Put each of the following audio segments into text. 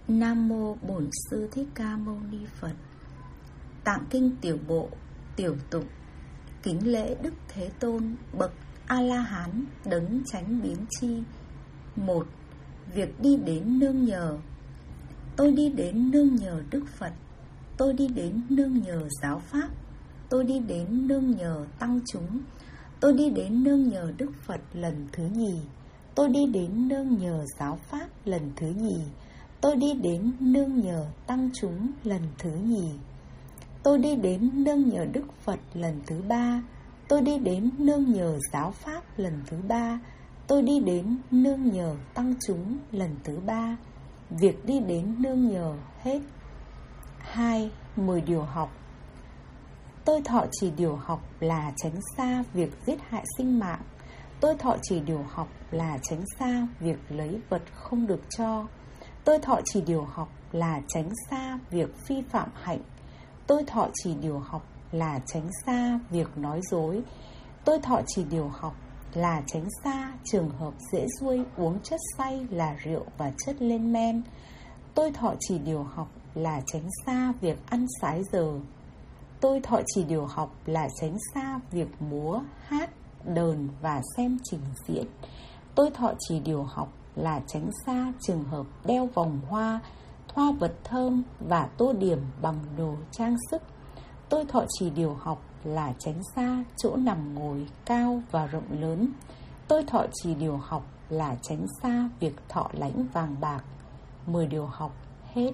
Nam mô Bổn Sư Thích Ca Mâu Ni Phật. Tạng kinh tiểu bộ, tiểu tụng. Kính lễ Đức Thế Tôn bậc A-la-hán đấng chánh biến chi. 1. Việc đi đến nương nhờ. Tôi đi đến nương nhờ Đức Phật. Tôi đi đến nương nhờ giáo pháp. Tôi đi đến nương nhờ tăng chúng. Tôi đi đến nương nhờ Đức Phật lần thứ nhì. Tôi đi đến nương nhờ giáo pháp lần thứ nhì. Tôi đi đến nương nhờ tăng chúng lần thứ nhì. Tôi đi đến nương nhờ Đức Phật lần thứ ba. Tôi đi đến nương nhờ giáo pháp lần thứ ba. Tôi đi đến nương nhờ tăng chúng lần thứ ba. Việc đi đến nương nhờ hết. 2. 10 điều học. Tôi thọ trì điều học là tránh xa việc giết hại sinh mạng. Tôi thọ trì điều học là tránh xa việc lấy vật không được cho. Tôi thọ trì điều học là tránh xa việc phi phạm hạnh. Tôi thọ trì điều học là tránh xa việc nói dối. Tôi thọ trì điều học là tránh xa trường hợp dễ ruôi uống chất say là rượu và chất lên men. Tôi thọ trì điều học là tránh xa việc ăn sái giờ. Tôi thọ trì điều học là tránh xa việc múa, hát, đờn và xem trình diễn. Tôi thọ trì điều học là tránh xa trường hợp đeo vòng hoa, thoa vật thơm và tô điểm bằng đồ trang sức. Tôi thọ trì điều học là tránh xa chỗ nằm ngồi cao và rộng lớn. Tôi thọ trì điều học là tránh xa việc thọ lãnh vàng bạc. 10 điều học hết.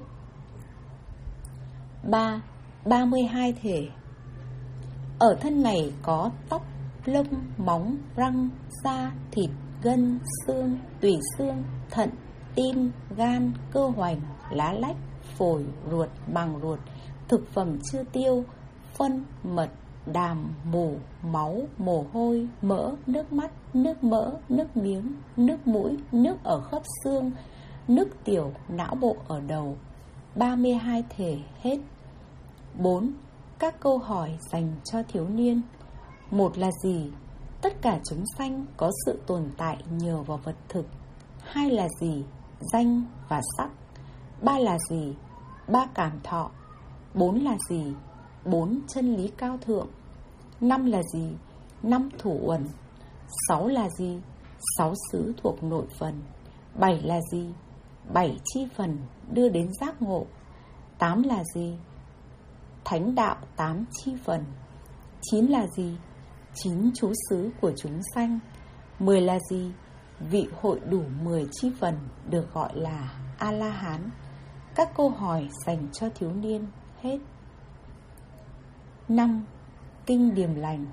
3. 32 thể. Ở thân này có tóc, lông, móng, răng, da, thịt, gân, xương, tủy xương, thận, tim, gan, cơ hoành, lá lách, phổi, ruột, màng ruột, thực phẩm chưa tiêu, phân, mật, đàm, mủ, máu, mồ hôi, mỡ, nước mắt, nước mỡ, nước miếng, nước mũi, nước ở khớp xương, nước tiểu, não bộ ở đầu. 32 thể hết. 4. Các câu hỏi dành cho thiếu niên. 1 là gì? Tất cả chúng sanh có sự tồn tại nhờ vào vật thực. 2 là gì? Danh và sắc. 3 là gì? 3 cảm thọ. 4 là gì? 4 chân lý cao thượng. 5 là gì? 5 thủ uẩn. 6 là gì? 6 xứ thuộc nội phần. 7 là gì? 7 chi phần đưa đến giác ngộ. 8 là gì? Thánh đạo 8 chi phần. 9 là gì? 9 trú xứ của chúng sanh. 10 là gì? Vị hội đủ 10 chi phần được gọi là A-la-hán. Các câu hỏi dành cho thiếu niên hết. 5. Kinh điềm lành.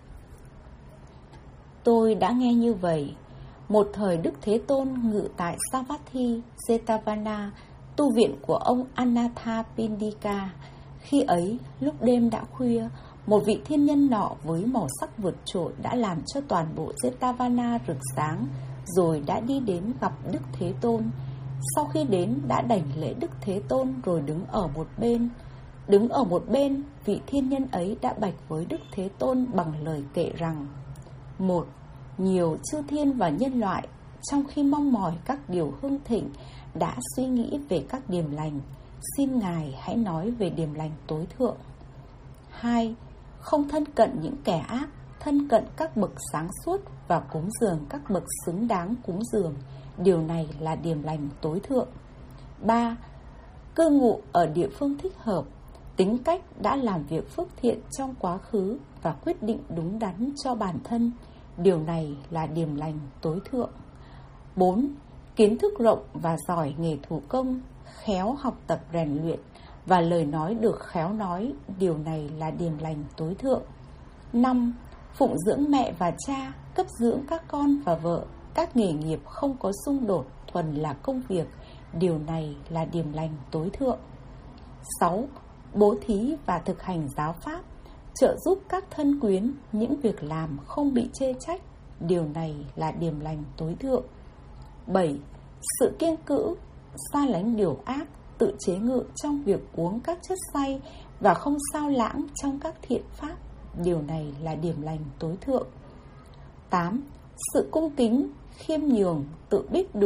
Tôi đã nghe như vậy. Một thời Đức Thế Tôn ngự tại Savatthi, Jetavana, tu viện của ông Anathapindika. Khi ấy, lúc đêm đã khuya, một vị thiên nhân nọ với màu sắc vượt trội đã làm cho toàn bộ Jetavana rực sáng, rồi đã đi đến gặp Đức Thế Tôn. Sau khi đến đã đảnh lễ Đức Thế Tôn rồi đứng ở một bên. Đứng ở một bên, vị thiên nhân ấy đã bạch với Đức Thế Tôn bằng lời kệ rằng: 1. Nhiều chư thiên và nhân loại trong khi mong mỏi các điều hưng thịnh đã suy nghĩ về các điềm lành. Xin Ngài hãy nói về điềm lành tối thượng. 2. Không thân cận những kẻ ác, thân cận các bậc sáng suốt và cúng dường các bậc xứng đáng cúng dường. Điều này là điềm lành tối thượng. 3. Cư ngụ ở địa phương thích hợp, tính cách đã làm việc phước thiện trong quá khứ và quyết định đúng đắn cho bản thân. Điều này là điềm lành tối thượng. 4. Kiến thức rộng và giỏi nghề thủ công, khéo học tập rèn luyện và lời nói được khéo nói. Điều này là điềm lành tối thượng. 5. Phụng dưỡng mẹ và cha, cấp dưỡng các con và vợ. Các nghề nghiệp không có xung đột, thuần là công việc. Điều này là điềm lành tối thượng. 6. Bố thí và thực hành giáo pháp, trợ giúp các thân quyến, những việc làm không bị chê trách. Điều này là điềm lành tối thượng. 7. Sự kiêng cữ, xa lánh điều ác, tự chế ngự trong việc uống các chất say và không sao lãng trong các thiện pháp. Điều này là điềm lành tối thượng. 8. Sự cung kính, khiêm nhường, tự biết đủ,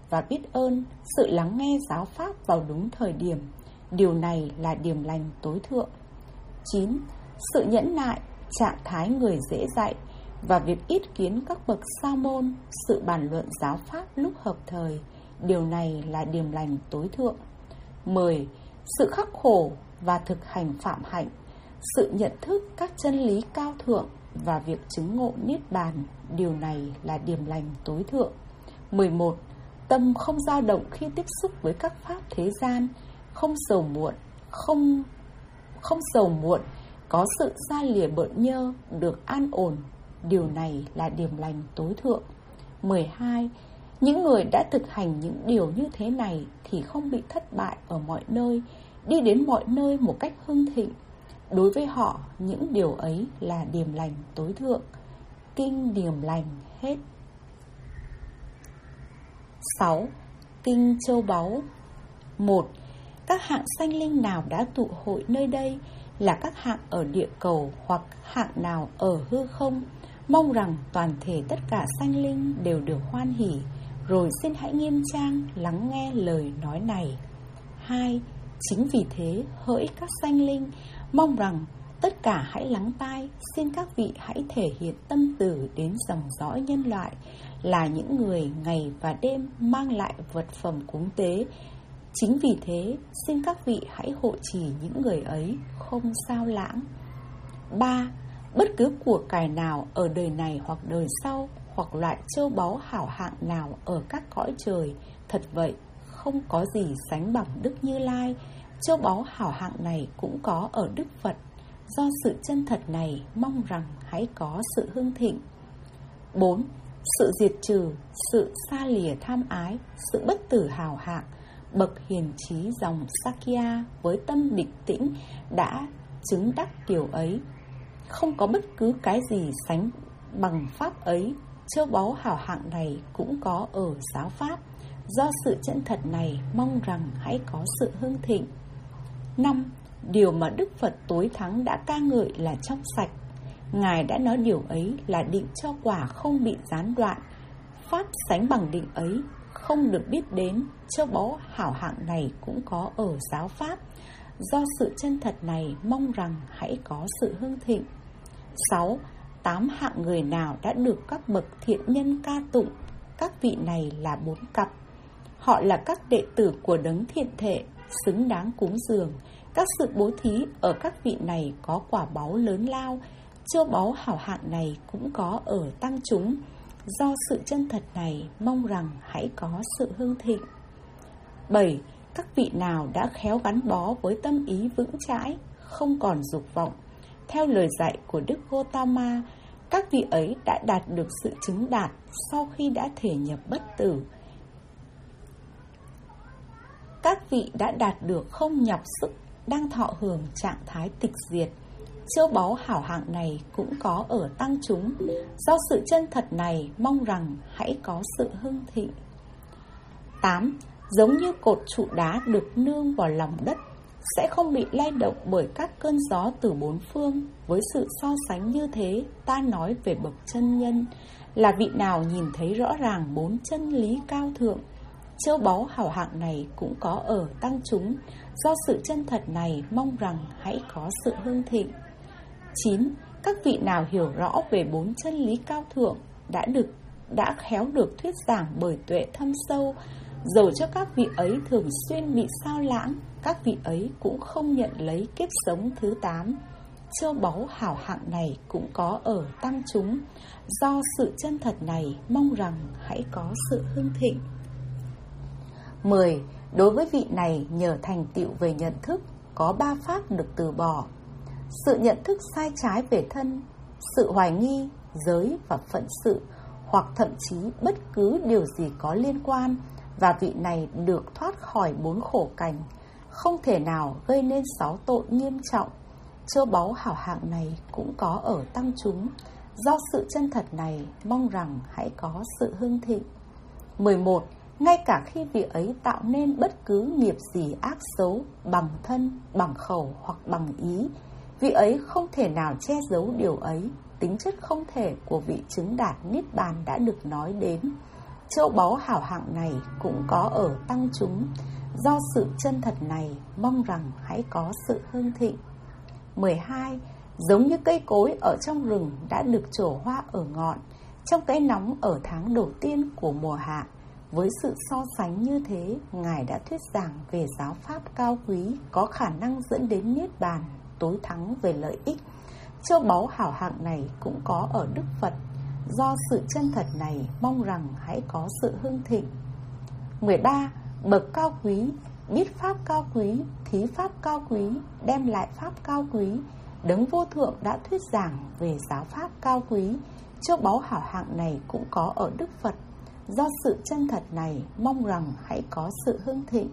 và biết ơn, sự lắng nghe giáo pháp vào đúng thời điểm. Điều này là điềm lành tối thượng. 9. Sự nhẫn nại, trạng thái người dễ dạy và việc ít kiến các bậc sa môn, sự bàn luận giáo pháp lúc hợp thời. Điều này là điềm lành tối thượng. 10. Sự khắc khổ và thực hành phạm hạnh, sự nhận thức các chân lý cao thượng và việc chứng ngộ niết bàn. Điều này là điềm lành tối thượng. 11. Tâm không dao động khi tiếp xúc với các pháp thế gian, không sầu muộn, không sầu muộn, có sự xa lìa bợn nhơ, được an ổn. Điều này là điềm lành tối thượng. 12. Những người đã thực hành những điều như thế này thì không bị thất bại ở mọi nơi, đi đến mọi nơi một cách hưng thịnh. Đối với họ, những điều ấy là điềm lành tối thượng. Kinh Điềm Lành hết. 6. Kinh Châu Báu. 1. Các hạng sanh linh nào đã tụ hội nơi đây là các hạng ở địa cầu hoặc hạng nào ở hư không, mong rằng toàn thể tất cả sanh linh đều được hoan hỷ. Rồi xin hãy nghiêm trang lắng nghe lời nói này. 2. Chính vì thế, hỡi các sanh linh, mong rằng tất cả hãy lắng tai, xin các vị hãy thể hiện tâm từ đến dòng dõi nhân loại, là những người ngày và đêm mang lại vật phẩm cúng tế. Chính vì thế, xin các vị hãy hộ trì những người ấy không sao lãng. 3. Bất cứ của cải nào ở đời này hoặc đời sau, hoặc loại châu báu hảo hạng nào ở các cõi trời, thật vậy, không có gì sánh bằng Đức Như Lai. Châu báu hảo hạng này cũng có ở Đức Phật. Do sự chân thật này, mong rằng hãy có sự hưng thịnh. 4. Sự diệt trừ, sự xa lìa tham ái, sự bất tử hào hạng, bậc hiền trí dòng Sakya với tâm định tĩnh đã chứng đắc điều ấy. Không có bất cứ cái gì sánh bằng pháp ấy. Châu báu hảo hạng này cũng có ở giáo pháp. Do sự chân thật này, mong rằng hãy có sự hưng thịnh. 5. Điều mà Đức Phật tối thắng đã ca ngợi là trong sạch. Ngài đã nói điều ấy là định cho quả không bị gián đoạn. Pháp sánh bằng định ấy không được biết đến. Châu báu hảo hạng này cũng có ở giáo pháp. Do sự chân thật này, mong rằng hãy có sự hưng thịnh. 6. 8 hạng người nào đã được các bậc thiện nhân ca tụng. Các vị này là 4 cặp. Họ là các đệ tử của đấng thiện thệ, xứng đáng cúng dường. Các sự bố thí ở các vị này có quả báu lớn lao. Châu báu hảo hạng này cũng có ở tăng chúng. Do sự chân thật này, mong rằng hãy có sự hưng thịnh. 7. Các vị nào đã khéo gắn bó với tâm ý vững chãi, không còn dục vọng. Theo lời dạy của Đức Gotama, các vị ấy đã đạt được sự chứng đạt sau khi đã thể nhập bất tử. Các vị đã đạt được không nhọc sức, đang thọ hưởng trạng thái tịch diệt. Châu báu hảo hạng này cũng có ở tăng chúng. Do sự chân thật này, mong rằng hãy có sự hưng thịnh. 8. Giống như cột trụ đá được nương vào lòng đất, sẽ không bị lay động bởi các cơn gió từ bốn phương. Với sự so sánh như thế, ta nói về bậc chân nhân, là vị nào nhìn thấy rõ ràng 4 chân lý cao thượng. Châu báu hảo hạng này cũng có ở tăng chúng. Do sự chân thật này, mong rằng hãy có sự hưng thịnh. 9. Các vị nào hiểu rõ về 4 chân lý cao thượng, đã khéo được thuyết giảng bởi tuệ thâm sâu. Dầu cho các vị ấy thường xuyên bị sao lãng, các vị ấy cũng không nhận lấy kiếp sống thứ 8. Châu báu hảo hạng này cũng có ở tăng chúng. Do sự chân thật này, mong rằng hãy có sự hưng thịnh. 10. Đối với vị này, nhờ thành tựu về nhận thức, có 3 pháp được từ bỏ. Sự nhận thức sai trái về thân, sự hoài nghi, giới và phận sự, hoặc thậm chí bất cứ điều gì có liên quan. Và vị này được thoát khỏi 4 khổ cảnh, không thể nào gây nên 6 tội nghiêm trọng. Châu báu hảo hạng này cũng có ở tăng chúng. Do sự chân thật này, mong rằng hãy có sự hưng thịnh. 11. Ngay cả khi vị ấy tạo nên bất cứ nghiệp gì ác xấu, bằng thân, bằng khẩu hoặc bằng ý, vị ấy không thể nào che giấu điều ấy. Tính chất không thể của vị chứng đạt Niết Bàn đã được nói đến. Châu báu hảo hạng này cũng có ở tăng chúng. Do sự chân thật này, mong rằng hãy có sự hưng thịnh. 12. Giống như cây cối ở trong rừng đã được trổ hoa ở ngọn, trong cái nóng ở tháng đầu tiên của mùa hạ. Với sự so sánh như thế, Ngài đã thuyết giảng về giáo pháp cao quý, có khả năng dẫn đến niết bàn, tối thắng về lợi ích. Châu báu hảo hạng này cũng có ở Đức Phật. Do sự chân thật này, mong rằng hãy có sự hưng thịnh. 13. Bậc cao quý, biết pháp cao quý, thí pháp cao quý, đem lại pháp cao quý. Đấng vô thượng đã thuyết giảng về giáo pháp cao quý. Châu báu hảo hạng này cũng có ở Đức Phật. Do sự chân thật này, mong rằng hãy có sự hưng thịnh.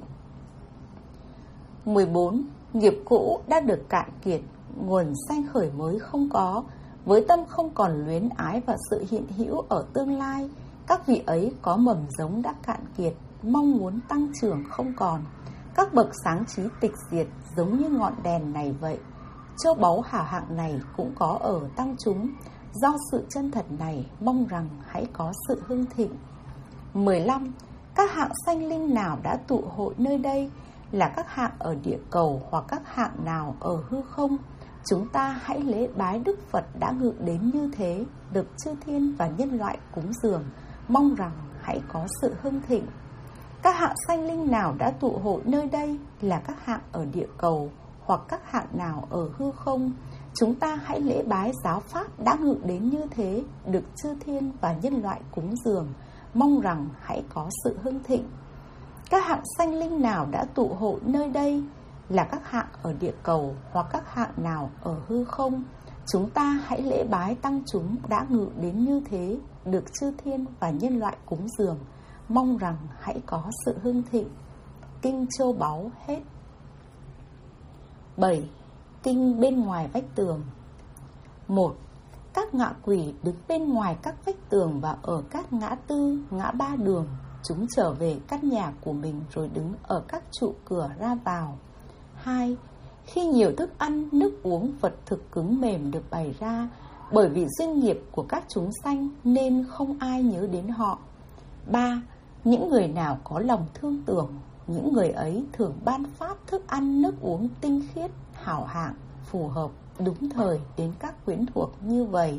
14. Nghiệp cũ đã được cạn kiệt, nguồn sanh khởi mới không có. Với tâm không còn luyến ái và sự hiện hữu ở tương lai, các vị ấy có mầm giống đã cạn kiệt, mong muốn tăng trưởng không còn. Các bậc sáng trí tịch diệt giống như ngọn đèn này vậy. Châu báu hảo hạng này cũng có ở tăng chúng. Do sự chân thật này, mong rằng hãy có sự hưng thịnh. 15. Các hạng sanh linh nào đã tụ hội nơi đây, là các hạng ở địa cầu hoặc các hạng nào ở hư không, chúng ta hãy lễ bái Đức Phật đã ngự đến như thế, được chư thiên và nhân loại cúng dường, mong rằng hãy có sự hưng thịnh. Các hạng sanh linh nào đã tụ hội nơi đây, là các hạng ở địa cầu hoặc các hạng nào ở hư không, chúng ta hãy lễ bái giáo pháp đã ngự đến như thế, được chư thiên và nhân loại cúng dường, mong rằng hãy có sự hưng thịnh. Các hạng sanh linh nào đã tụ hội nơi đây, là các hạng ở địa cầu hoặc các hạng nào ở hư không, chúng ta hãy lễ bái tăng chúng đã ngự đến như thế, được chư thiên và nhân loại cúng dường, mong rằng hãy có sự hưng thịnh. Kinh Châu Báu hết. 7. Kinh bên ngoài vách tường. 1. Các ngạ quỷ đứng bên ngoài các vách tường và ở các ngã tư, ngã ba đường. Chúng trở về căn nhà của mình rồi đứng ở các trụ cửa ra vào. 2. Khi nhiều thức ăn, nước uống, vật thực cứng mềm được bày ra, bởi vì duyên nghiệp của các chúng sanh nên không ai nhớ đến họ. 3. Những người nào có lòng thương tưởng, những người ấy thường ban pháp thức ăn, nước uống tinh khiết, hảo hạng, phù hợp, đúng thời đến các quyến thuộc như vậy.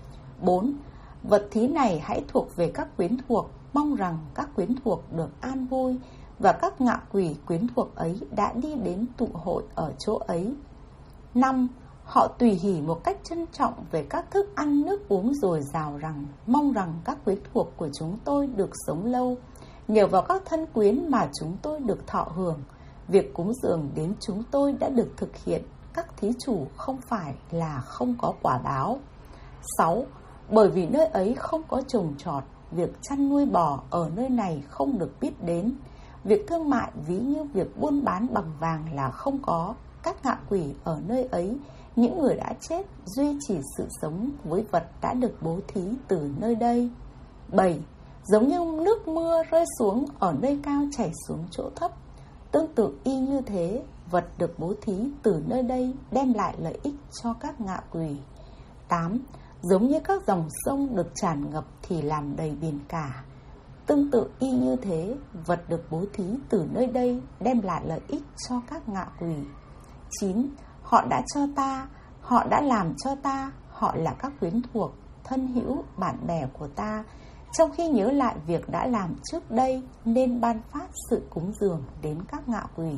4. Vật thí này hãy thuộc về các quyến thuộc, mong rằng các quyến thuộc được an vui, và các ngạ quỷ quyến thuộc ấy đã đi đến tụ hội ở chỗ ấy. 5. Họ tùy hỷ một cách trân trọng về các thức ăn nước uống dồi dào rằng, mong rằng các quyến thuộc của chúng tôi được sống lâu, nhờ vào các thân quyến mà chúng tôi được thọ hưởng. Việc cúng dường đến chúng tôi đã được thực hiện, các thí chủ không phải là không có quả báo. 6. Bởi vì nơi ấy không có trồng trọt, việc chăn nuôi bò ở nơi này không được biết đến. Việc thương mại ví như việc buôn bán bằng vàng là không có. Các ngạ quỷ ở nơi ấy, những người đã chết, duy trì sự sống với vật đã được bố thí từ nơi đây. 7. Giống như nước mưa rơi xuống ở nơi cao chảy xuống chỗ thấp, tương tự y như thế, vật được bố thí từ nơi đây đem lại lợi ích cho các ngạ quỷ. 8. Giống như các dòng sông được tràn ngập thì làm đầy biển cả, tương tự y như thế, vật được bố thí từ nơi đây đem lại lợi ích cho các ngạ quỷ. 9. Họ đã cho ta, họ đã làm cho ta, họ là các quyến thuộc, thân hữu, bạn bè của ta, trong khi nhớ lại việc đã làm trước đây nên ban phát sự cúng dường đến các ngạ quỷ.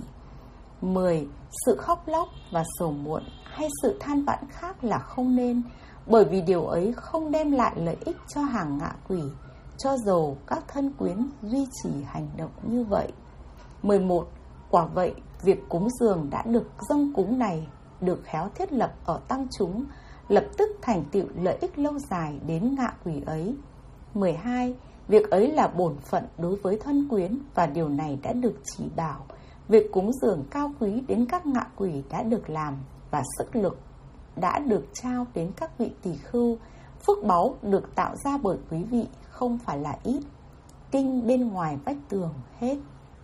10. Sự khóc lóc và sầu muộn hay sự than vãn khác là không nên, bởi vì điều ấy không đem lại lợi ích cho hàng ngạ quỷ, cho dầu các thân quyến duy trì hành động như vậy. 11. Quả vậy, việc cúng dường đã được dâng cúng này được khéo thiết lập ở tăng chúng, lập tức thành tựu lợi ích lâu dài đến ngạ quỷ ấy. 12. Việc ấy là bổn phận đối với thân quyến, và điều này đã được chỉ bảo. Việc cúng dường cao quý đến các ngạ quỷ đã được làm, và sức lực đã được trao đến các vị tỳ khưu. Phước báu được tạo ra bởi quý vị không phải là ít. Kinh bên ngoài vách tường hết.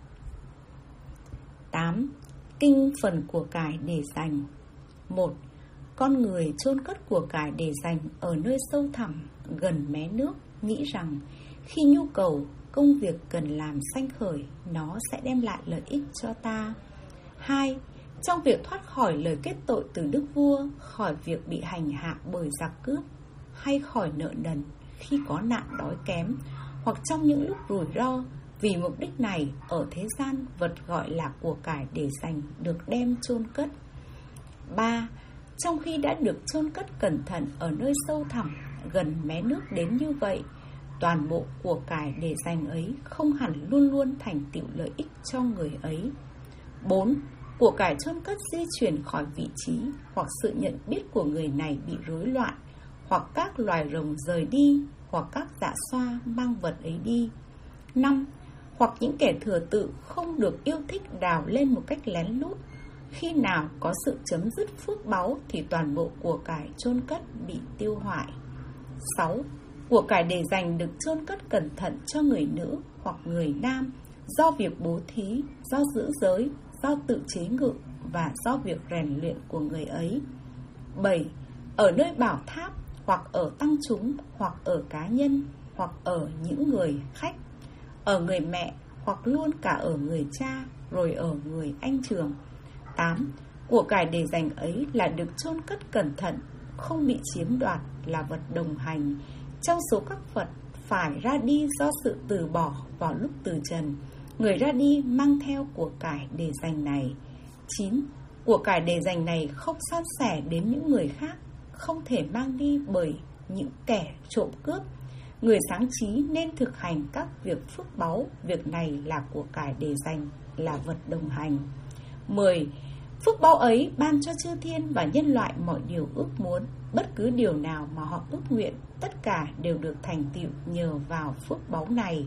8. Kinh phần của cải để dành. 1. Con người chôn cất của cải để dành ở nơi sâu thẳm, gần mé nước, nghĩ rằng khi nhu cầu công việc cần làm sanh khởi, nó sẽ đem lại lợi ích cho ta. 2. Trong việc thoát khỏi lời kết tội từ đức vua, khỏi việc bị hành hạ bởi giặc cướp, hay khỏi nợ nần khi có nạn đói kém, hoặc trong những lúc rủi ro. Vì mục đích này, ở thế gian, vật gọi là của cải để dành được đem chôn cất. 3. Trong khi đã được chôn cất cẩn thận ở nơi sâu thẳm, gần mé nước đến như vậy, toàn bộ của cải để dành ấy không hẳn luôn luôn thành tựu lợi ích cho người ấy. 4. Của cải chôn cất di chuyển khỏi vị trí, hoặc sự nhận biết của người này bị rối loạn, hoặc các loài rồng rời đi, hoặc các dạ xoa mang vật ấy đi. 5. Hoặc những kẻ thừa tự không được yêu thích đào lên một cách lén lút. Khi nào có sự chấm dứt phước báu thì toàn bộ của cải chôn cất bị tiêu hoại. 6. Của cải để dành được chôn cất cẩn thận cho người nữ hoặc người nam, do việc bố thí, do giữ giới, do tự chế ngự và do việc rèn luyện của người ấy. 7. Ở nơi bảo tháp, hoặc ở tăng chúng, hoặc ở cá nhân, hoặc ở những người khách, ở người mẹ, hoặc luôn cả ở người cha, rồi ở người anh trường. 8. Của cải để dành ấy là được chôn cất cẩn thận, không bị chiếm đoạt, là vật đồng hành trong số các vật phải ra đi do sự từ bỏ vào lúc từ trần. Người ra đi mang theo của cải để dành này. 9. Của cải để dành này không san sẻ đến những người khác, không thể mang đi bởi những kẻ trộm cướp. Người sáng trí nên thực hành các việc phước báu. Việc này là của cải để dành, là vật đồng hành. 10. Phước báu ấy ban cho chư thiên và nhân loại mọi điều ước muốn. Bất cứ điều nào mà họ ước nguyện, tất cả đều được thành tựu nhờ vào phước báu này.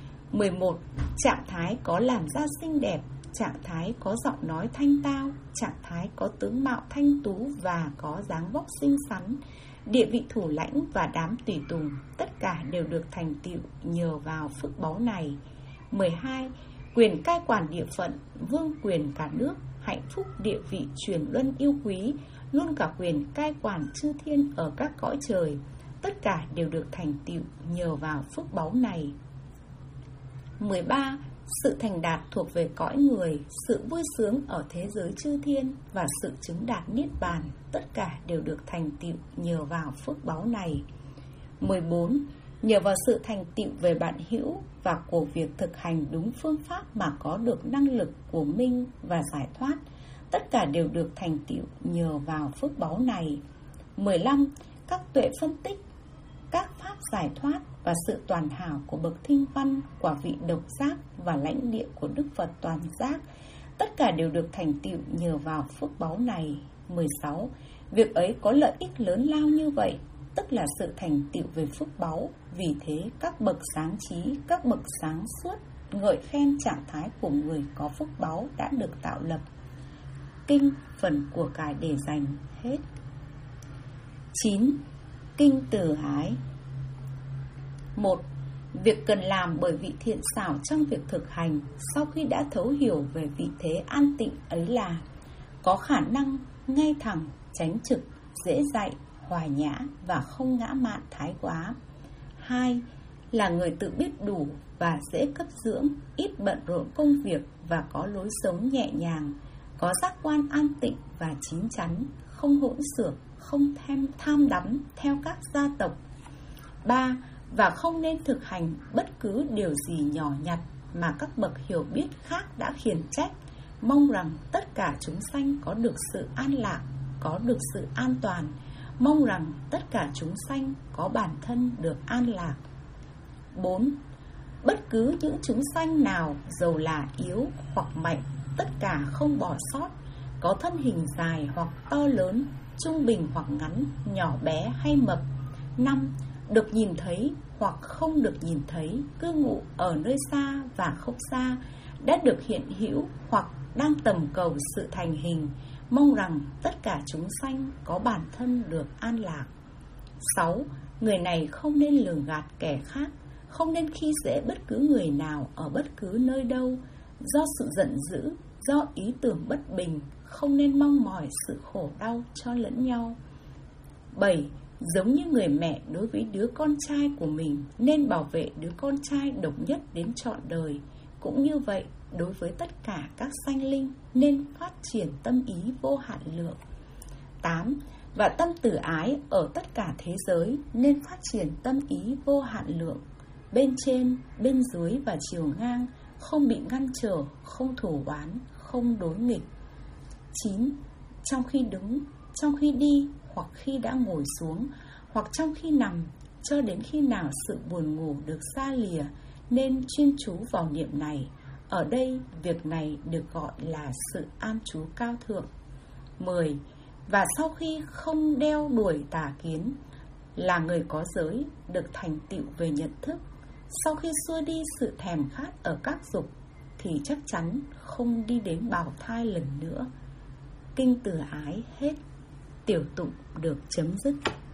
11. Trạng thái có làn da xinh đẹp, trạng thái có giọng nói thanh tao, trạng thái có tướng mạo thanh tú và có dáng vóc xinh xắn, địa vị thủ lãnh và đám tùy tùng, tất cả đều được thành tựu nhờ vào phước báu này. 12. Quyền cai quản địa phận, vương quyền cả nước, hạnh phúc địa vị truyền luân yêu quý, luôn cả quyền cai quản chư thiên ở các cõi trời, tất cả đều được thành tựu nhờ vào phước báu này. 13. Sự thành đạt thuộc về cõi người, sự vui sướng ở thế giới chư thiên và sự chứng đạt niết bàn, tất cả đều được thành tựu nhờ vào phước báu này. 14. Nhờ vào sự thành tựu về bạn hữu và của việc thực hành đúng phương pháp mà có được năng lực của minh và giải thoát, tất cả đều được thành tựu nhờ vào phước báu này. 15. Các tuệ phân tích, các pháp giải thoát và sự toàn hảo của bậc thinh văn, quả vị độc giác và lãnh địa của Đức Phật toàn giác, tất cả đều được thành tựu nhờ vào phước báu này. 16. Việc ấy có lợi ích lớn lao như vậy, tức là sự thành tựu về phước báu. Vì thế các bậc sáng trí, các bậc sáng suốt ngợi khen trạng thái của người có phước báu đã được tạo lập. Kinh phần của cải để dành hết. 9. Kinh từ ái. 1. Việc cần làm bởi vị thiện xảo trong việc thực hành sau khi đã thấu hiểu về vị thế an tịnh ấy là có khả năng ngay thẳng, chánh trực, dễ dạy, hòa nhã và không ngã mạn thái quá. 2. Là người tự biết đủ và dễ cấp dưỡng, ít bận rộn công việc và có lối sống nhẹ nhàng, có giác quan an tịnh và chín chắn, không hỗn xược, không tham đắm theo các gia tộc. 3. Và không nên thực hành bất cứ điều gì nhỏ nhặt mà các bậc hiểu biết khác đã khiển trách, mong rằng tất cả chúng sanh có được sự an lạc, có được sự an toàn, mong rằng tất cả chúng sanh có bản thân được an lạc. 4. Bất cứ những chúng sanh nào dầu là yếu hoặc mạnh, tất cả không bỏ sót, có thân hình dài hoặc to lớn, trung bình hoặc ngắn, nhỏ bé hay mập. 5. Được nhìn thấy hoặc không được nhìn thấy, cư ngụ ở nơi xa và không xa, đã được hiện hữu hoặc đang tầm cầu sự thành hình, mong rằng tất cả chúng sanh có bản thân được an lạc. 6. Người này không nên lường gạt kẻ khác, không nên khi dễ bất cứ người nào ở bất cứ nơi đâu, do sự giận dữ, do ý tưởng bất bình, không nên mong mỏi sự khổ đau cho lẫn nhau. 7. Giống như người mẹ đối với đứa con trai của mình nên bảo vệ đứa con trai độc nhất đến trọn đời, cũng như vậy đối với tất cả các sanh linh nên phát triển tâm ý vô hạn lượng. 8. Và tâm từ ái ở tất cả thế giới nên phát triển tâm ý vô hạn lượng, bên trên, bên dưới và chiều ngang, không bị ngăn trở, không thù oán, không đối nghịch. 9. Trong khi đứng, trong khi đi, hoặc khi đã ngồi xuống, hoặc trong khi nằm, cho đến khi nào sự buồn ngủ được xa lìa, nên chuyên chú vào niệm này. Ở đây, việc này được gọi là sự an trú cao thượng. 10. Và sau khi không đeo đuổi tà kiến, là người có giới, được thành tựu về nhận thức, sau khi xua đi sự thèm khát ở các dục, thì chắc chắn không đi đến bào thai lần nữa. Kinh Từ Ái hết. Tiểu tụng được chấm dứt.